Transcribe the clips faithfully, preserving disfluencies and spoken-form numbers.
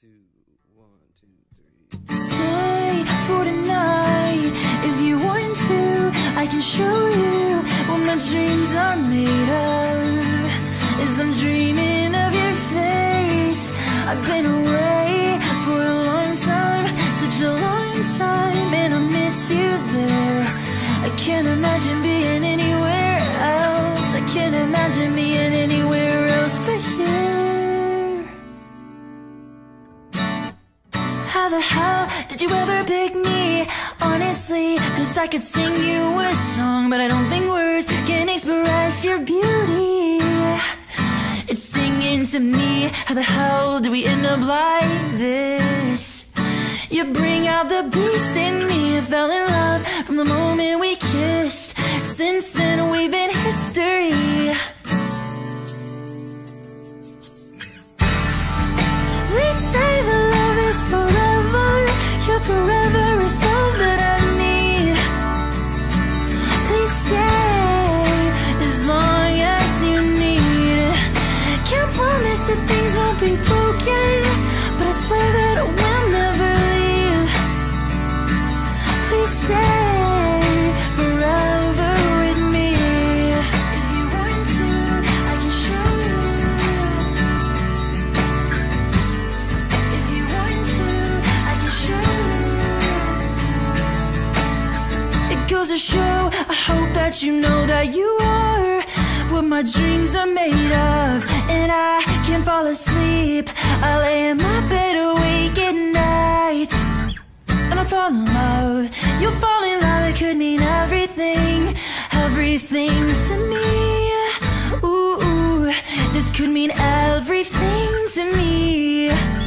two, one, two, three. Stay for tonight if you want to. I can show you what my dreams are made of. As I'm dreaming of your face, I've been away for a long time, such a long time, and I miss you there. I can't imagine being anywhere else. I can't imagine being anywhere else but here. How the hell did you ever pick me? Honestly, cause I could sing you a song, but I don't think words can express your beauty. It's singing to me. How the hell do we end up like this? You bring out the beast in me. I fell in love from the moment we kissed. Since then we've been history. They say that love is forever. Your forever is all that I need. Please stay as long as you need. Can't promise that things won't be broken, but I swear that I will never leave. Please stay forever with me. If you want to, I can show you. If you want to, I can show you. It goes to show, I hope that you know that you are what my dreams are made of. And I can't fall asleep, I lay in my bed awake at night, and I fall in love. You'll fall in love, it could mean everything, everything to me. Ooh, ooh, this could mean everything to me.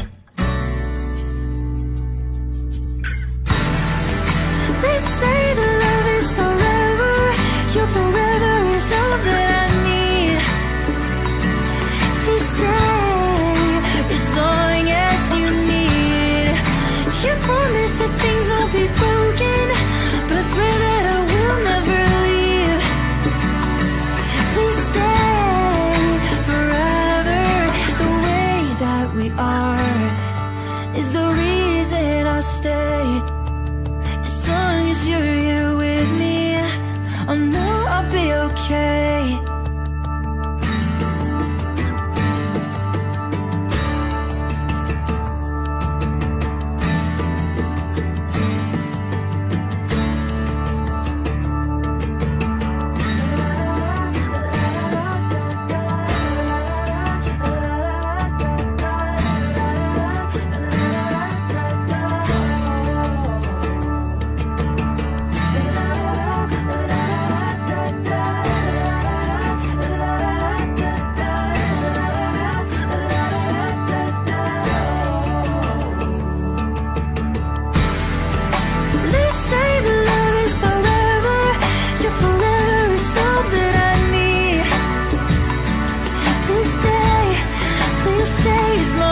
They say that love is forever. Your forever is all that I need. Please stay as long as you need. Can't promise that things won't be broken, but I swear that I will never leave. Please stay forever. The way that we are is the reason I'll stay. As long as you're here with me, I know I'll be okay. Stay as long